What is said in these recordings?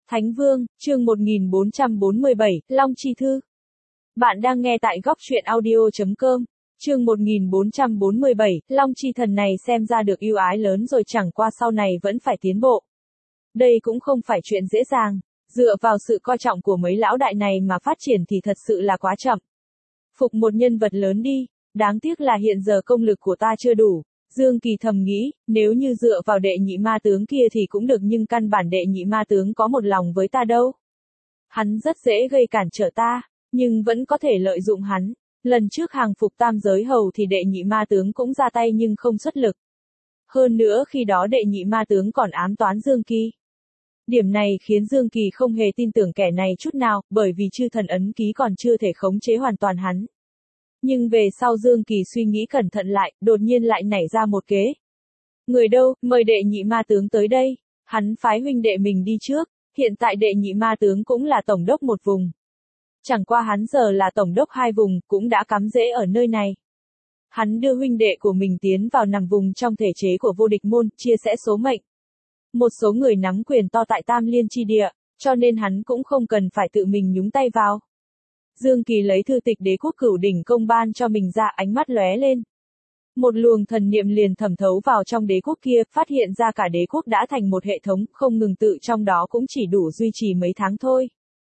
Thánh Vương, chương 1447, Long Chi Thư. Bạn đang nghe tại góc truyện audio.com. Chương 1447, Long Chi Thần này xem ra được ưu ái lớn rồi, chẳng qua sau này vẫn phải tiến bộ. Đây cũng không phải chuyện dễ dàng, dựa vào sự coi trọng của mấy lão đại này mà phát triển thì thật sự là quá chậm. Phục một nhân vật lớn đi, đáng tiếc là hiện giờ công lực của ta chưa đủ. Dương Kỳ thầm nghĩ, nếu như dựa vào đệ nhị ma tướng kia thì cũng được, nhưng căn bản đệ nhị ma tướng có một lòng với ta đâu. Hắn rất dễ gây cản trở ta, nhưng vẫn có thể lợi dụng hắn. Lần trước hàng phục tam giới hầu thì đệ nhị ma tướng cũng ra tay nhưng không xuất lực. Hơn nữa khi đó đệ nhị ma tướng còn ám toán Dương Kỳ. Điểm này khiến Dương Kỳ không hề tin tưởng kẻ này chút nào, bởi vì chư thần ấn ký còn chưa thể khống chế hoàn toàn hắn. Nhưng về sau Dương Kỳ suy nghĩ cẩn thận lại, đột nhiên lại nảy ra một kế. Người đâu, mời đệ nhị ma tướng tới đây. Hắn phái huynh đệ mình đi trước, hiện tại đệ nhị ma tướng cũng là tổng đốc một vùng. Chẳng qua hắn giờ là tổng đốc hai vùng, cũng đã cắm rễ ở nơi này. Hắn đưa huynh đệ của mình tiến vào nằm vùng trong thể chế của vô địch môn, chia sẻ số mệnh. Một số người nắm quyền to tại Tam Liên chi địa, cho nên hắn cũng không cần phải tự mình nhúng tay vào. Dương Kỳ lấy thư tịch đế quốc cửu đỉnh công ban cho mình ra, ánh mắt lóe lên. Một luồng thần niệm liền thẩm thấu vào trong đế quốc kia, phát hiện ra cả đế quốc đã thành một hệ thống, không ngừng tự trong đó cũng chỉ đủ duy trì mấy tháng thôi.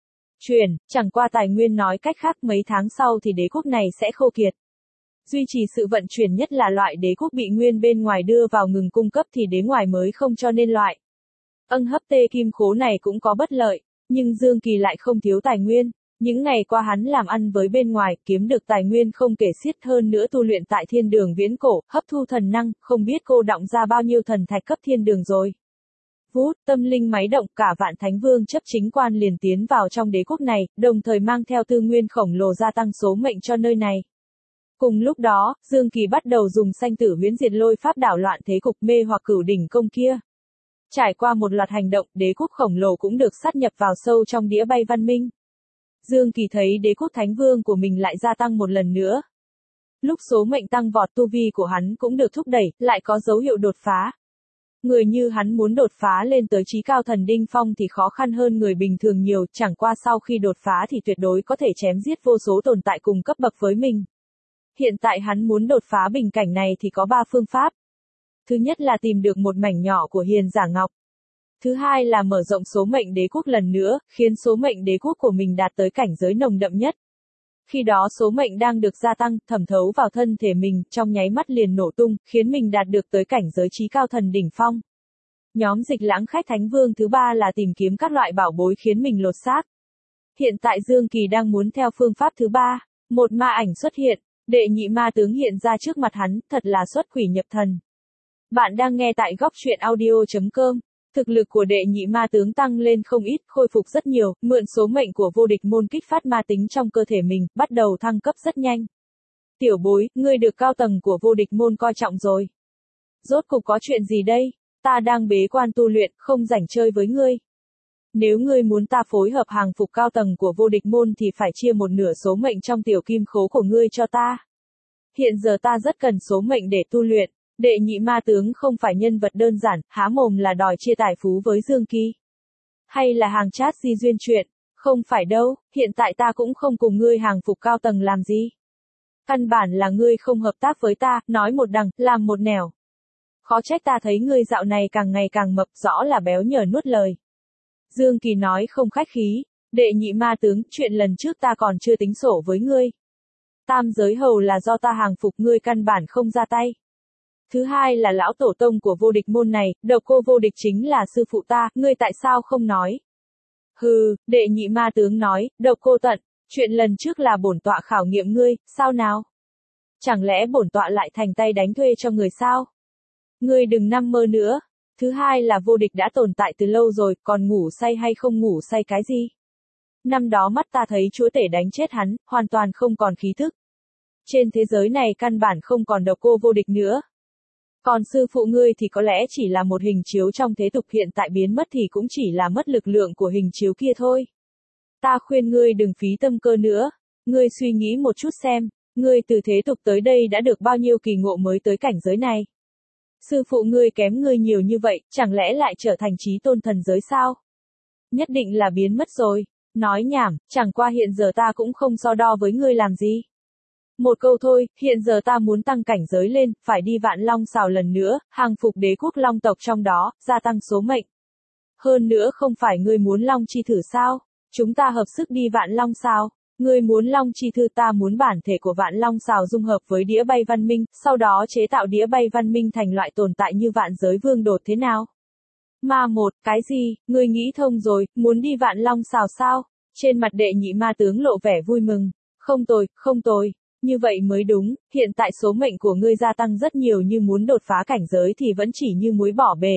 Chẳng qua tài nguyên nói cách khác mấy tháng sau thì đế quốc này sẽ khô kiệt. Duy trì sự vận chuyển nhất là loại đế quốc bị nguyên bên ngoài đưa vào ngừng cung cấp thì đế ngoài mới không cho nên loại. Hấp tê kim khố này cũng có bất lợi, nhưng Dương Kỳ lại không thiếu tài nguyên. Những ngày qua hắn làm ăn với bên ngoài, kiếm được tài nguyên không kể xiết, hơn nữa tu luyện tại thiên đường viễn cổ, hấp thu thần năng, không biết cô đọng ra bao nhiêu thần thạch cấp thiên đường rồi. Vút, tâm linh máy động, cả vạn thánh vương chấp chính quan liền tiến vào trong đế quốc này, đồng thời mang theo tư nguyên khổng lồ gia tăng số mệnh cho nơi này. Cùng lúc đó, Dương Kỳ bắt đầu dùng sanh tử huyễn diệt lôi pháp đảo loạn thế cục, mê hoặc cửu đỉnh công kia. Trải qua một loạt hành động, đế quốc khổng lồ cũng được sát nhập vào sâu trong đĩa bay văn minh. Dương Kỳ thấy đế quốc thánh vương của mình lại gia tăng một lần nữa. Lúc số mệnh tăng vọt, tu vi của hắn cũng được thúc đẩy, lại có dấu hiệu đột phá. Người như hắn muốn đột phá lên tới chí cao thần đỉnh phong thì khó khăn hơn người bình thường nhiều, chẳng qua sau khi đột phá thì tuyệt đối có thể chém giết vô số tồn tại cùng cấp bậc với mình. Hiện tại hắn muốn đột phá bình cảnh này thì có 3 phương pháp. Thứ nhất là tìm được một mảnh nhỏ của hiền giả ngọc. Thứ hai là mở rộng số mệnh đế quốc lần nữa, khiến số mệnh đế quốc của mình đạt tới cảnh giới nồng đậm nhất. Khi đó số mệnh đang được gia tăng, thẩm thấu vào thân thể mình, trong nháy mắt liền nổ tung, khiến mình đạt được tới cảnh giới chí cao thần đỉnh phong. Nhóm dịch lãng khách thánh vương thứ ba là tìm kiếm các loại bảo bối khiến mình lột xác. Hiện tại Dương Kỳ đang muốn theo phương pháp thứ ba, một ma ảnh xuất hiện, đệ nhị ma tướng hiện ra trước mặt hắn, thật là xuất quỷ nhập thần. Bạn đang nghe tại góc truyện audio.com. Thực lực của đệ nhị ma tướng tăng lên không ít, khôi phục rất nhiều, mượn số mệnh của vô địch môn kích phát ma tính trong cơ thể mình, bắt đầu thăng cấp rất nhanh. Tiểu bối, ngươi được cao tầng của vô địch môn coi trọng rồi. Rốt cục có chuyện gì đây? Ta đang bế quan tu luyện, không rảnh chơi với ngươi. Nếu ngươi muốn ta phối hợp hàng phục cao tầng của vô địch môn thì phải chia một nửa số mệnh trong tiểu kim khố của ngươi cho ta. Hiện giờ ta rất cần số mệnh để tu luyện. Đệ nhị ma tướng không phải nhân vật đơn giản, há mồm là đòi chia tài phú với Dương Kỳ. Hay là hàng chát di duyên chuyện? Không phải đâu, hiện tại ta cũng không cùng ngươi hàng phục cao tầng làm gì. Căn bản là ngươi không hợp tác với ta, nói một đằng, làm một nẻo. Khó trách ta thấy ngươi dạo này càng ngày càng mập, rõ là béo nhờ nuốt lời. Dương Kỳ nói không khách khí, đệ nhị ma tướng, chuyện lần trước ta còn chưa tính sổ với ngươi. Tam giới hầu là do ta hàng phục, ngươi căn bản không ra tay. Thứ hai là lão tổ tông của vô địch môn này, độc cô vô địch chính là sư phụ ta, ngươi tại sao không nói? Hừ, đệ nhị ma tướng nói, độc cô tận, chuyện lần trước là bổn tọa khảo nghiệm ngươi, sao nào? Chẳng lẽ bổn tọa lại thành tay đánh thuê cho người sao? Ngươi đừng nằm mơ nữa. Thứ hai là vô địch đã tồn tại từ lâu rồi, còn ngủ say hay không ngủ say cái gì? Năm đó mắt ta thấy chúa tể đánh chết hắn, hoàn toàn không còn khí thức. Trên thế giới này căn bản không còn độc cô vô địch nữa. Còn sư phụ ngươi thì có lẽ chỉ là một hình chiếu trong thế tục, hiện tại biến mất thì cũng chỉ là mất lực lượng của hình chiếu kia thôi. Ta khuyên ngươi đừng phí tâm cơ nữa. Ngươi suy nghĩ một chút xem, ngươi từ thế tục tới đây đã được bao nhiêu kỳ ngộ mới tới cảnh giới này. Sư phụ ngươi kém ngươi nhiều như vậy, chẳng lẽ lại trở thành chí tôn thần giới sao? nhất định là biến mất rồi. Nói nhảm, chẳng qua hiện giờ ta cũng không so đo với ngươi làm gì. Một câu thôi, hiện giờ ta muốn tăng cảnh giới lên, phải đi Vạn Long Sào lần nữa, hàng phục đế quốc Long tộc trong đó, gia tăng số mệnh. Hơn nữa không phải ngươi muốn Long Chi thử sao? Chúng ta hợp sức đi Vạn Long Sào. Ngươi muốn Long Chi thư, ta muốn bản thể của Vạn Long Sào dung hợp với đĩa bay văn minh, sau đó chế tạo đĩa bay văn minh thành loại tồn tại như vạn giới vương đột thế nào? Ma một, cái gì, ngươi nghĩ thông rồi, muốn đi Vạn Long Sào sao? Trên mặt đệ nhị ma tướng lộ vẻ vui mừng. Không tồi, không tồi. Như vậy mới đúng, hiện tại số mệnh của ngươi gia tăng rất nhiều, như muốn đột phá cảnh giới thì vẫn chỉ như muối bỏ bể.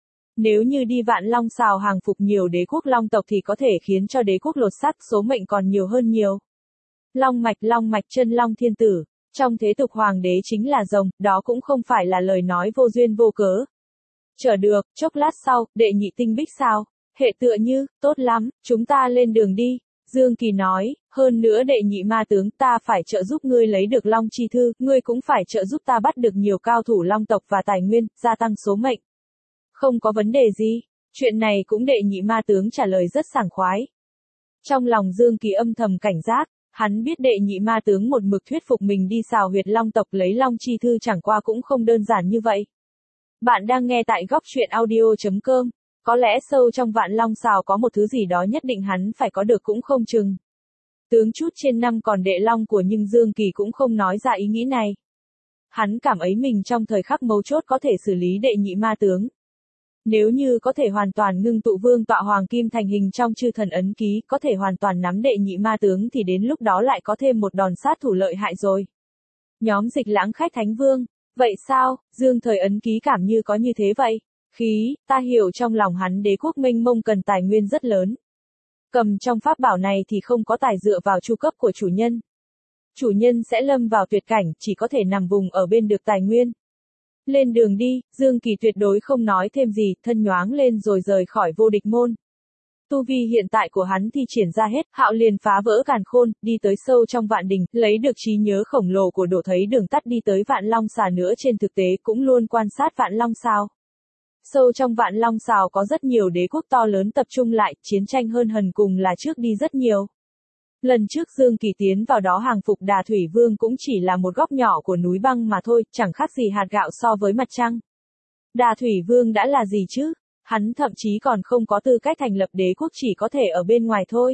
Nếu như đi Vạn Long Sào hàng phục nhiều đế quốc Long tộc thì có thể khiến cho đế quốc lột xác, số mệnh còn nhiều hơn nhiều. Long mạch chân Long thiên tử, trong thế tục hoàng đế chính là rồng, đó cũng không phải là lời nói vô duyên vô cớ. Chờ được, chốc lát sau, đệ nhị tinh bích sao? Hệ tựa như, tốt lắm, chúng ta lên đường đi. Dương Kỳ nói, hơn nữa đệ nhị ma tướng, ta phải trợ giúp ngươi lấy được Long Chi thư, ngươi cũng phải trợ giúp ta bắt được nhiều cao thủ Long tộc và tài nguyên, gia tăng số mệnh. Không có vấn đề gì, chuyện này cũng đệ nhị ma tướng trả lời rất sảng khoái. Trong lòng Dương Kỳ âm thầm cảnh giác, hắn biết đệ nhị ma tướng một mực thuyết phục mình đi xào huyệt Long tộc lấy Long Chi thư chẳng qua cũng không đơn giản như vậy. Bạn đang nghe tại góc truyện audio.com. Có lẽ sâu trong Vạn Long Sào có một thứ gì đó nhất định hắn phải có được cũng không chừng. Tướng chút trên năm còn đệ long của, nhưng Dương Kỳ cũng không nói ra ý nghĩ này. Hắn cảm ấy mình trong thời khắc mấu chốt có thể xử lý đệ nhị ma tướng. Nếu như có thể hoàn toàn ngưng tụ vương tọa hoàng kim thành hình trong chư thần ấn ký, có thể hoàn toàn nắm đệ nhị ma tướng thì đến lúc đó lại có thêm một đòn sát thủ lợi hại rồi. Nhóm Dịch Lãng khách thánh vương. Vậy sao, Dương thời ấn ký cảm như có như thế vậy? Khí, ta hiểu trong lòng hắn đế quốc mênh mông cần tài nguyên rất lớn. Cầm trong pháp bảo này thì không có tài dựa vào chu cấp của chủ nhân. Chủ nhân sẽ lâm vào tuyệt cảnh, chỉ có thể nằm vùng ở bên được tài nguyên. Lên đường đi, Dương Kỳ tuyệt đối không nói thêm gì, thân nhoáng lên rồi rời khỏi vô địch môn. Tu vi hiện tại của hắn thi triển ra hết, Hạo liền phá vỡ càn khôn, đi tới sâu trong vạn đình, lấy được trí nhớ khổng lồ của đổ thấy đường tắt đi tới Vạn Long Xà nữa, trên thực tế cũng luôn quan sát Vạn Long Sào. Sâu trong Vạn Long Sào có rất nhiều đế quốc to lớn tập trung lại, chiến tranh hơn hần cùng là trước đi rất nhiều. Lần trước Dương Kỳ tiến vào đó hàng phục Đà Thủy Vương cũng chỉ là một góc nhỏ của núi băng mà thôi, chẳng khác gì hạt gạo so với mặt trăng. Đà Thủy Vương đã là gì chứ? Hắn thậm chí còn không có tư cách thành lập đế quốc, chỉ có thể ở bên ngoài thôi.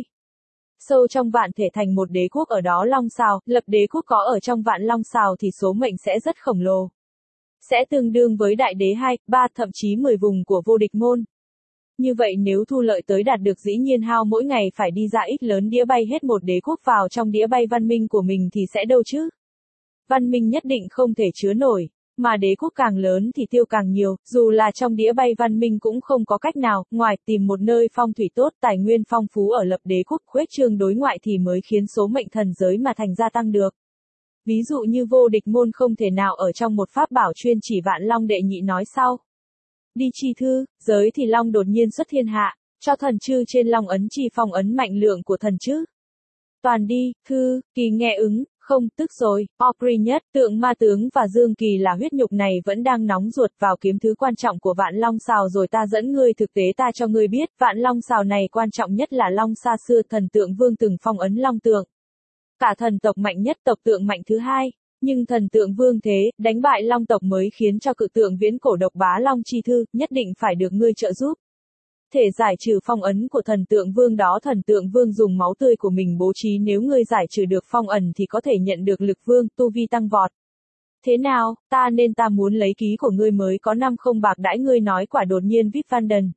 Sâu trong vạn thể thành một đế quốc ở đó Long Sào, lập đế quốc có ở trong Vạn Long Sào thì số mệnh sẽ rất khổng lồ. Sẽ tương đương với đại đế 2, 3, thậm chí 10 vùng của vô địch môn. Như vậy nếu thu lợi tới đạt được, dĩ nhiên hao mỗi ngày phải đi ra ít lớn đĩa bay hết một đế quốc vào trong đĩa bay văn minh của mình thì sẽ đâu chứ. Văn minh nhất định không thể chứa nổi, mà đế quốc càng lớn thì tiêu càng nhiều, dù là trong đĩa bay văn minh cũng không có cách nào, ngoài tìm một nơi phong thủy tốt, tài nguyên phong phú ở lập đế quốc khuếch trương đối ngoại thì mới khiến số mệnh thần giới mà thành gia tăng được. Ví dụ như vô địch môn không thể nào ở trong một pháp bảo chuyên chỉ Vạn Long đệ nhị nói sau. Đi chi thư, giới thì Long đột nhiên xuất thiên hạ, cho thần chư trên Long ấn chi phong ấn mạnh lượng của thần chư. Toàn đi, thư, Kỳ nghe ứng, không, tức rồi, Opry nhất, tượng ma tướng và Dương Kỳ là huyết nhục này vẫn đang nóng ruột vào kiếm thứ quan trọng của Vạn Long Sào rồi, ta dẫn ngươi thực tế ta cho ngươi biết, Vạn Long Sào này quan trọng nhất là Long xa xưa thần tượng vương từng phong ấn Long tượng. Cả thần tộc mạnh nhất, tộc tượng mạnh thứ hai, nhưng thần tượng vương thế, đánh bại Long tộc mới khiến cho cự tượng viễn cổ độc bá Long Chi thư, nhất định phải được ngươi trợ giúp. Thể giải trừ phong ấn của thần tượng vương đó, thần tượng vương dùng máu tươi của mình bố trí, nếu ngươi giải trừ được phong ẩn thì có thể nhận được lực vương, tu vi tăng vọt. Thế nào, ta muốn lấy ký của ngươi mới có 5 không bạc đãi ngươi, nói quả đột nhiên Vip Vanden.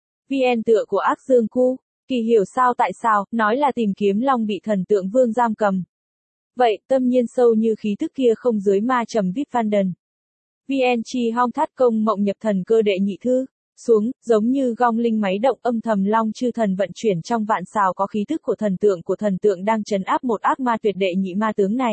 VN tựa của ác dương cu. Kỳ hiểu sao tại sao, nói là tìm kiếm Long bị thần tượng vương giam cầm. Vậy, tâm nhiên sâu như khí tức kia không dưới ma trầm Vip Vanden. VN chi hong thắt công mộng nhập thần cơ đệ nhị thư. Xuống, giống như gong linh máy động, âm thầm Long chư thần vận chuyển trong vạn sào có khí tức của thần tượng đang trấn áp một ác ma tuyệt, đệ nhị ma tướng này.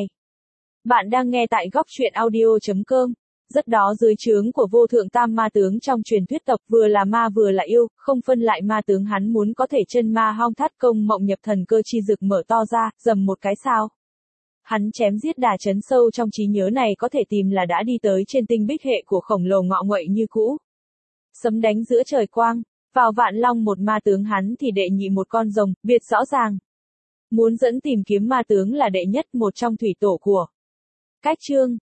Bạn đang nghe tại góc truyện audio.com. Rất đó dưới trướng của vô thượng tam ma tướng trong truyền thuyết tộc, vừa là ma vừa là yêu, không phân lại ma tướng, hắn muốn có thể chân ma hong thắt công mộng nhập thần cơ chi rực mở to ra, dầm một cái sao. Hắn chém giết đà chấn sâu trong trí nhớ này có thể tìm là đã đi tới trên tinh bích hệ của khổng lồ ngọ nguậy như cũ. Sấm đánh giữa trời quang, Vào Vạn Long một ma tướng hắn thì đệ nhị một con rồng, biệt rõ ràng. Muốn dẫn tìm kiếm ma tướng là đệ nhất một trong thủy tổ của cách chương.